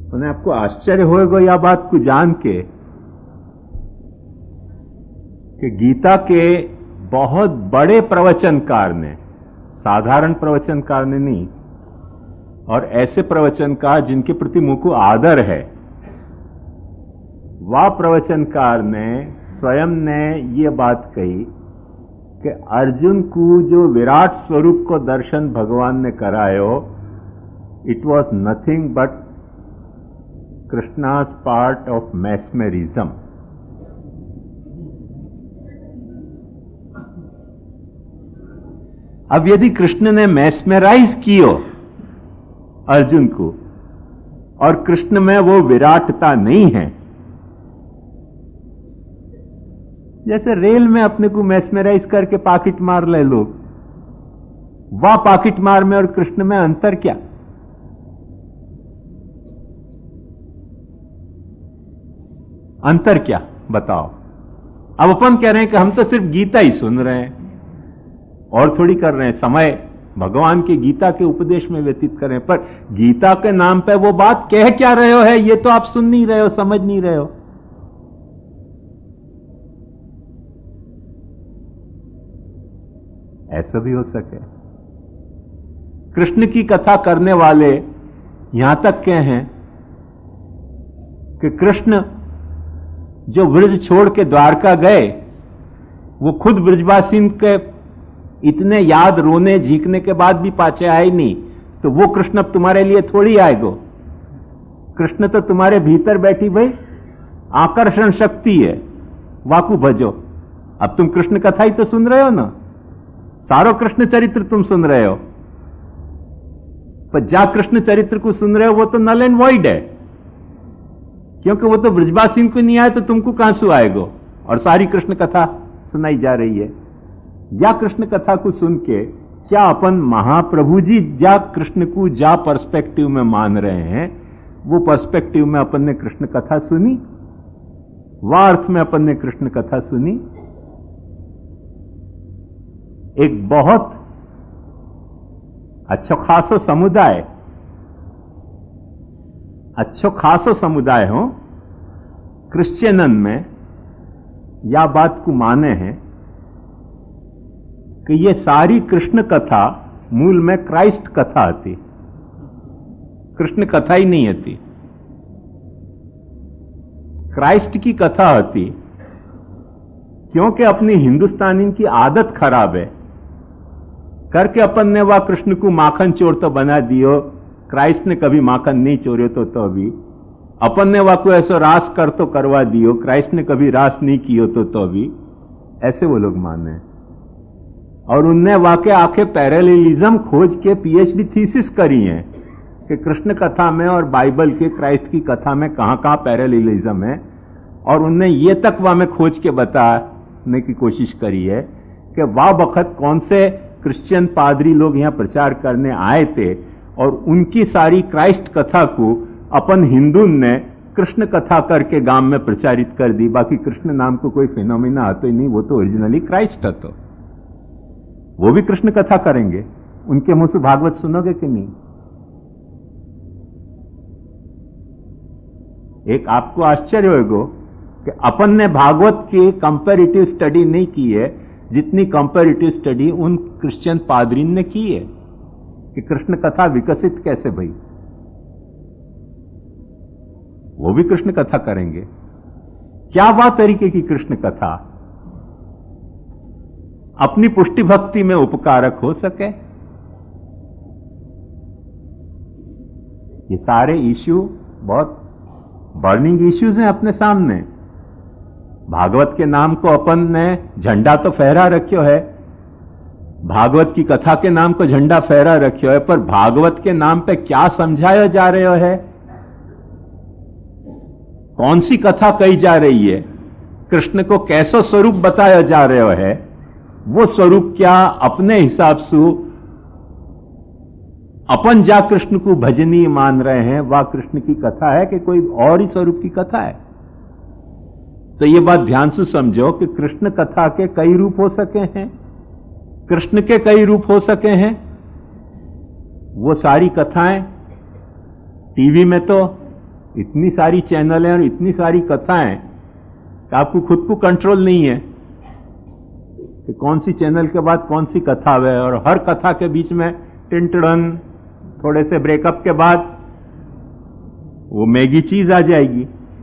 उन्हें आपको आश्चर्य होगा यह बात को जान के कि गीता के बहुत बड़े प्रवचनकार ने, साधारण प्रवचनकार ने नहीं, और ऐसे प्रवचनकार जिनके प्रति मुझ को आदर है, वह प्रवचनकार ने स्वयं ने ये बात कही कि अर्जुन को जो विराट स्वरूप को दर्शन भगवान ने करायो, it was nothing but Krishna's part of mesmerism. अब यदि कृष्ण ने मैस्मेराइज कियो अर्जुन को, और कृष्ण में वो विराटता नहीं है, जैसे रेल में अपने को मैस्मेराइज करके पॉकेट मार ले लोग, वह पॉकेट मार में और कृष्ण में अंतर क्या? अंतर क्या बताओ? अब अपन कह रहे हैं कि हम तो सिर्फ गीता ही सुन रहे हैं और थोड़ी कर रहे हैं, समय भगवान के गीता के उपदेश में व्यतीत करें, पर गीता के नाम पे वो बात कह क्या रहे हो है, ये तो आप सुन नहीं रहे हो, समझ नहीं रहे हो। ऐसा भी हो सके। कृष्ण की कथा करने वाले यहां तक के हैं कि कृष्ण जो ब्रज छोड़ के द्वारका गए, वो खुद ब्रजवासी के इतने याद रोने झीकने के बाद भी पाछे आए नहीं, तो वो कृष्ण अब तुम्हारे लिए थोड़ी आएगो। कृष्ण तो तुम्हारे भीतर बैठी भाई आकर्षण शक्ति है, वाकू भजो। अब तुम कृष्ण कथा ही तो सुन रहे हो ना, सारो कृष्ण चरित्र तुम सुन रहे हो, पर जा कृष्ण चरित्र को सुन रहे हो वो तो नल एंड वॉइड है, क्योंकि वो तो ब्रजवासी को नहीं आए तो तुमको कहां से आएगो। और सारी कृष्ण कथा सुनाई जा रही है। या कृष्ण कथा को सुन के क्या अपन महाप्रभु जी जा कृष्ण को जा पर्सपेक्टिव में मान रहे हैं, वो पर्सपेक्टिव में अपन ने कृष्ण कथा सुनी, वह अर्थ में अपन ने कृष्ण कथा सुनी। एक बहुत अच्छो खासो समुदाय हो क्रिश्चियनन में या बात को माने हैं कि ये सारी कृष्ण कथा मूल में क्राइस्ट कथा आती, कृष्ण कथा ही नहीं आती, क्राइस्ट की कथा आती। क्योंकि अपनी हिंदुस्तानी की आदत खराब है करके अपन ने वह कृष्ण को माखन चोर तो बना दियो, क्राइस्ट ने कभी माखन नहीं चोरे तो अभी अपन ने वह को ऐसा रास कर तो करवा दियो, क्राइस्ट ने कभी रास नहीं कियो तो अभी, ऐसे वो लोग माने। और उनने वाकई आखे पैरेललिज्म खोज के पीएचडी थीसिस करी है कि कृष्ण कथा में और बाइबल के क्राइस्ट की कथा में कहां पैरेललिज्म है, और उनने ये तक वह में खोज के बताने की कोशिश करी है कि वाह वक्त कौन से क्रिश्चियन पादरी लोग यहां प्रचार करने आए थे और उनकी सारी क्राइस्ट कथा को अपन हिंदू ने कृष्ण कथा करके गांव में प्रचारित कर दी। बाकी कृष्ण नाम को कोई फिनोमिना आता ही नहीं, वो तो ओरिजिनली क्राइस्ट है। तो वो भी कृष्ण कथा करेंगे, उनके मुंह से भागवत सुनोगे कि नहीं? एक आपको आश्चर्य होगा कि अपन ने भागवत की कंपैरेटिव स्टडी नहीं की है जितनी कंपैरेटिव स्टडी उन क्रिश्चियन पादरीन ने की है कि कृष्ण कथा विकसित कैसे भई। वो भी कृष्ण कथा करेंगे। क्या वह तरीके की कृष्ण कथा अपनी पुष्टि भक्ति में उपकारक हो सके? ये सारे इश्यू बहुत बर्निंग इश्यूज हैं अपने सामने। भागवत के नाम को अपन ने झंडा तो फहरा रखियो है, भागवत की कथा के नाम को झंडा फहरा रखियो है, पर भागवत के नाम पे क्या समझाया जा रहा है, कौन सी कथा कही जा रही है, कृष्ण को कैसा स्वरूप बताया जा रहा है, वो स्वरूप क्या अपने हिसाब से अपन जा कृष्ण को भजनीय मान रहे हैं, वह कृष्ण की कथा है कि कोई और ही स्वरूप की कथा है? तो ये बात ध्यान से समझो कि कृष्ण कथा के कई रूप हो सके हैं, कृष्ण के कई रूप हो सके हैं। वो सारी कथाएं टीवी में तो इतनी सारी चैनल हैं और इतनी सारी कथाएं कि आपको खुद को कंट्रोल नहीं है कि कौन सी चैनल के बाद कौन सी कथा है, और हर कथा के बीच में टिंटड़न, थोड़े से ब्रेकअप के बाद वो मैगी चीज आ जाएगी,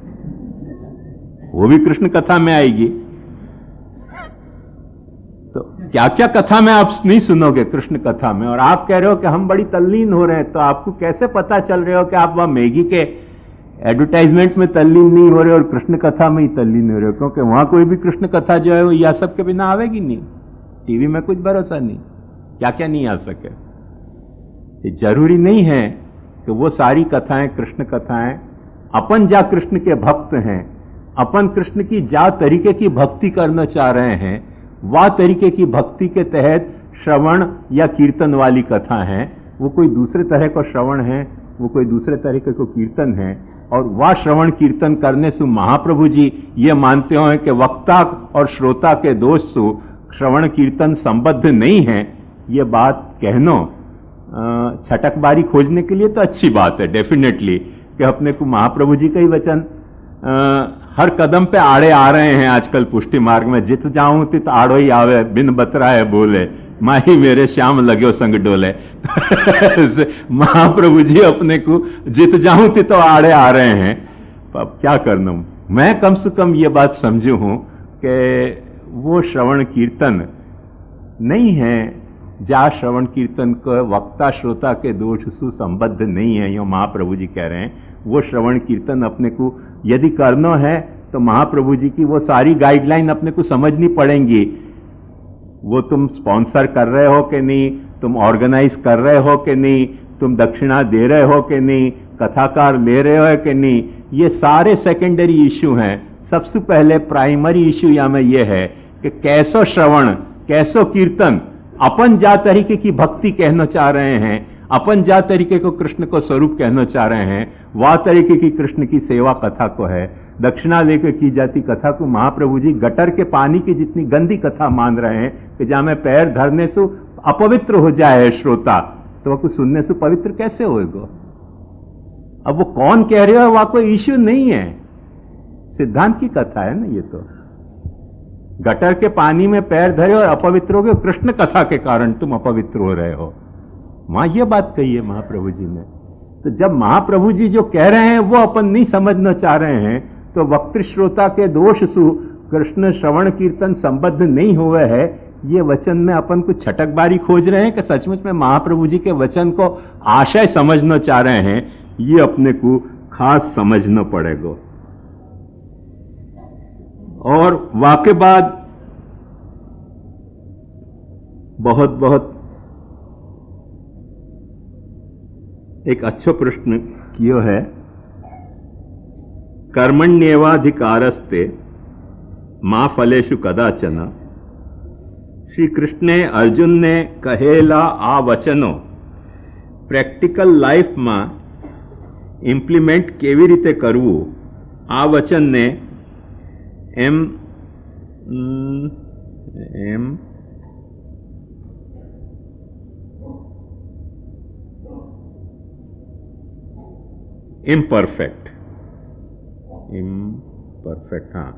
वो भी कृष्ण कथा में आएगी। तो क्या क्या कथा में आप नहीं सुनोगे कृष्ण कथा में, और आप कह रहे हो कि हम बड़ी तल्लीन हो रहे हैं, तो आपको कैसे पता चल रहे हो कि आप वहां मैगी के एडवर्टाइजमेंट में तल्लीन नहीं हो रहे और कृष्ण कथा में ही तल्लीन हो रहे हो? क्योंकि वहां कोई भी कृष्ण कथा जो है वो यह सब के बिना आवेगी नहीं। टीवी में कुछ भरोसा नहीं, क्या क्या नहीं आ सके। ये जरूरी नहीं है कि वो सारी कथाएं कृष्ण कथाएं। अपन जा कृष्ण के भक्त हैं, अपन कृष्ण की जा तरीके की भक्ति करना चाह रहे हैं, वह तरीके की भक्ति के तहत श्रवण या कीर्तन वाली कथा है। वो कोई दूसरे तरह का श्रवण है, वो कोई दूसरे तरीके को कीर्तन है, और वह श्रवण कीर्तन करने से महाप्रभु जी ये मानते हो कि वक्ता और श्रोता के दोष से श्रवण कीर्तन संबद्ध नहीं है। ये बात कहनो छटकबारी खोजने के लिए तो अच्छी बात है डेफिनेटली, कि अपने को महाप्रभु जी का ही वचन हर कदम पे आड़े आ रहे हैं आजकल पुष्टि मार्ग में। जित जाऊं तित आड़ो ही आवे, बिन बतराए बोले, माही मेरे श्याम लगो संग डोले। महाप्रभु जी अपने को जित जाऊं तित आड़े आ रहे हैं। अब क्या करना, मैं कम से कम ये बात समझू हूं कि वो श्रवण कीर्तन नहीं है, जा श्रवण कीर्तन को वक्ता श्रोता के दोष सुसंबद्ध नहीं है, यो महाप्रभु जी कह रहे हैं। वो श्रवण कीर्तन अपने को यदि करना है तो महाप्रभु जी की वो सारी गाइडलाइन अपने को समझनी पड़ेंगी। वो तुम स्पॉन्सर कर रहे हो कि नहीं, तुम ऑर्गेनाइज कर रहे हो कि नहीं, तुम दक्षिणा दे रहे हो कि नहीं, कथाकार ले रहे हो कि नहीं, ये सारे सेकेंडरी इश्यू हैं। सबसे पहले प्राइमरी इश्यू यहां ये है कि कैसो श्रवण, कैसो कीर्तन, अपन जा तरीके की भक्ति कहना चाह रहे हैं, अपन जा तरीके को कृष्ण को स्वरूप कहना चाह रहे हैं, वह तरीके की कृष्ण की सेवा कथा को है। दक्षिणा लेकर की जाती कथा को महाप्रभु जी गटर के पानी की जितनी गंदी कथा मान रहे हैं कि जहां में पैर धरने से अपवित्र हो जाए श्रोता, तो वह कुछ सुनने से पवित्र कैसे होएगा? अब वो कौन कह रहे हो, वह कोई इश्यू नहीं है, सिद्धांत की कथा है ना ये। तो गटर के पानी में पैर धरे और अपवित्र हो गए, कृष्ण कथा के कारण तुम अपवित्र हो रहे हो, वहां यह बात कही है महाप्रभु जी ने। तो जब महाप्रभु जी जो कह रहे हैं वो अपन नहीं समझना चाह रहे हैं, तो वक्तृ श्रोता के दोष सु कृष्ण श्रवण कीर्तन संबद्ध नहीं हुए है, ये वचन में अपन को छटकबारी खोज रहे हैं कि सचमुच में महाप्रभु जी के वचन को आशय समझना चाह रहे हैं, ये अपने को खास समझना पड़ेगा। और वाके बाद बहुत बहुत एक अच्छा प्रश्न कियो है, कर्मण्येवाधिकारस्ते मां फलेषु कदाचन। श्री कृष्णे अर्जुन ने कहेला आ वचनो प्रेक्टिकल लाइफ में इम्प्लीमेंट केवी रीते करवू, आ वचन ने इम्परफेक्ट, हाँ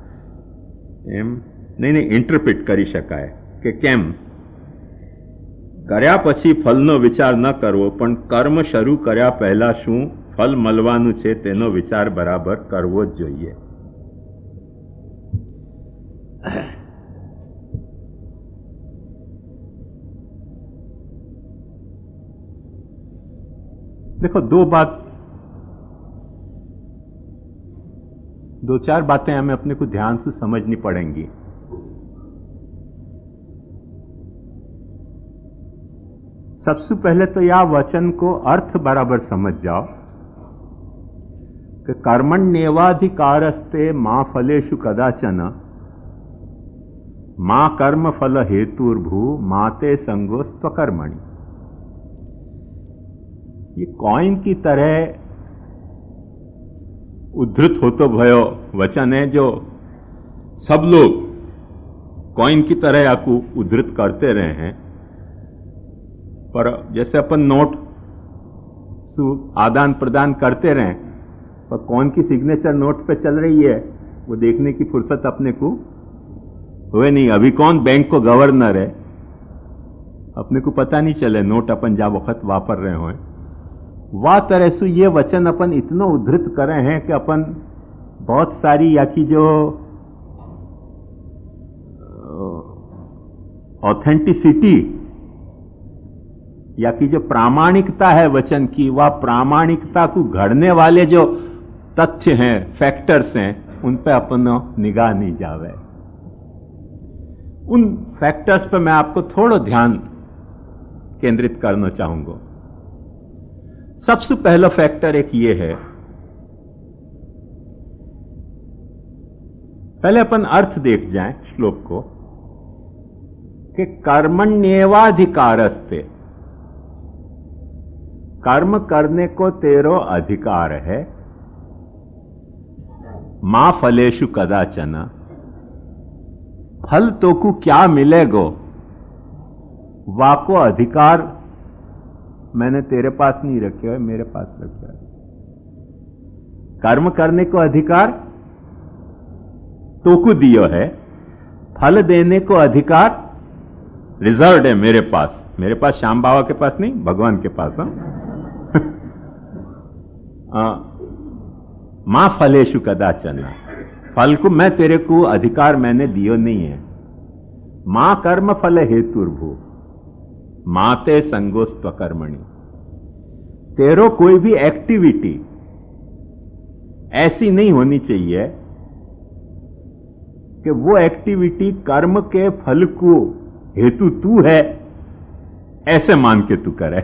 नहीं इंटरप्रिट करी शकाय કે કેમ કર્યા પછી ફલનો વિચાર ન કરવો, પણ કર્મ શરૂ કર્યા પહેલા શું ફલ મળવાનું છે તેનો વિચાર બરાબર કરવો જ જોઈએ। देखो दो चार बातें हमें अपने को ध्यान से समझनी पड़ेंगी। सबसे पहले तो यह वचन को अर्थ बराबर समझ जाओ कि कर्मण्येवाधिकारस्ते मां फलेषु कदाचन, मां कर्म फल हेतुर्भू माते संगो स्वकर्मणि। ये कॉइन की तरह उद्धृत होतो भयो वचन है, जो सब लोग कॉइन की तरह आपको उद्धृत करते रहे हैं। पर जैसे अपन नोट आदान प्रदान करते रहे पर कौन की सिग्नेचर नोट पे चल रही है वो देखने की फुर्सत अपने को हुए नहीं। अभी कौन बैंक को गवर्नर है अपने को पता नहीं चले, नोट अपन जा वक्त वापर रहे हो। वाह तरह से ये वचन अपन इतना उद्धृत कर रहे हैं कि अपन बहुत सारी या की जो ऑथेंटिसिटी या कि जो प्रामाणिकता है वचन की, वह प्रामाणिकता को घड़ने वाले जो तथ्य हैं, फैक्टर्स हैं, उन पे अपन निगाह नहीं जावे। उन फैक्टर्स पे मैं आपको थोड़ा ध्यान केंद्रित करना चाहूंगा। सबसे पहला फैक्टर एक ये है, पहले अपन अर्थ देख जाएं श्लोक को कि कर्मण्येवाधिकारस्ते, कर्म करने को तेरो अधिकार है। मां फलेषु कदाचन, फल तो को क्या मिलेगो वाको अधिकार मैंने तेरे पास नहीं रखे है, मेरे पास रखे है। कर्म करने को अधिकार तो को दियो है, फल देने को अधिकार रिजर्व है मेरे पास। मेरे पास श्याम बाबा के पास नहीं, भगवान के पास। मां फलेषु कदाचन, फल को मैं तेरे को अधिकार मैंने दियो नहीं है। मां कर्म फल हेतुर्भू माते संगोस्त्व कर्मणि, तेरो कोई भी एक्टिविटी ऐसी नहीं होनी चाहिए कि वो एक्टिविटी कर्म के फल को हेतु तू है ऐसे मान के तू करे,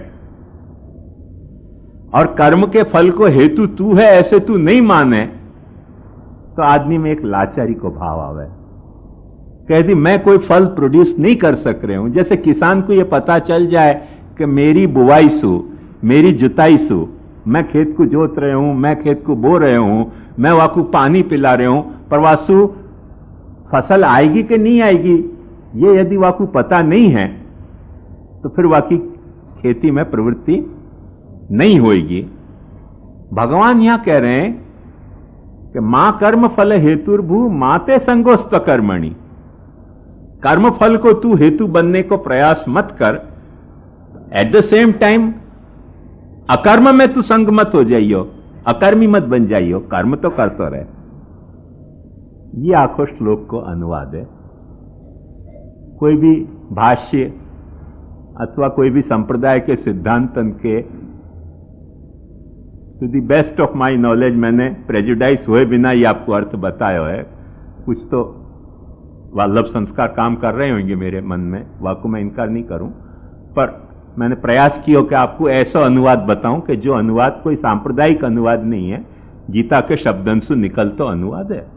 और कर्म के फल को हेतु तू है ऐसे तू नहीं माने तो आदमी में एक लाचारी को भाव आवे। कह दी मैं कोई फल प्रोड्यूस नहीं कर सक रहे हूं। जैसे किसान को यह पता चल जाए कि मेरी बुवाई सु, मेरी जुताई सु, मैं खेत को जोत रहे हूं, मैं खेत को बो रहे हूं, मैं वाकू पानी पिला रहे हूं, पर वासु फसल आएगी कि नहीं आएगी ये यदि वाकू पता नहीं है तो फिर वाकई खेती में प्रवृत्ति नहीं होगी। भगवान यहां कह रहे हैं कि मां कर्म फल हेतुर्भू माते संगोस्त्व कर्मणि, कर्म फल को तू हेतु बनने को प्रयास मत कर, एट द सेम टाइम अकर्म में तू संग मत हो जाइयो, अकर्मी मत बन जाइयो, कर्म तो करते रहे। ये आखो श्लोक को अनुवाद है। कोई भी भाष्य अथवा कोई भी संप्रदाय के सिद्धांतन के to the best of my knowledge मैंने प्रेजुडाइज हुए बिना ये आपको अर्थ बताया है। कुछ तो वल्लभ संस्कार काम कर रहे होंगे मेरे मन में, वाकू मैं इनकार नहीं करूं, पर मैंने प्रयास किया कि आपको ऐसा अनुवाद बताऊं कि जो अनुवाद कोई सांप्रदायिक अनुवाद नहीं है, गीता के शब्दांशु निकल तो अनुवाद है।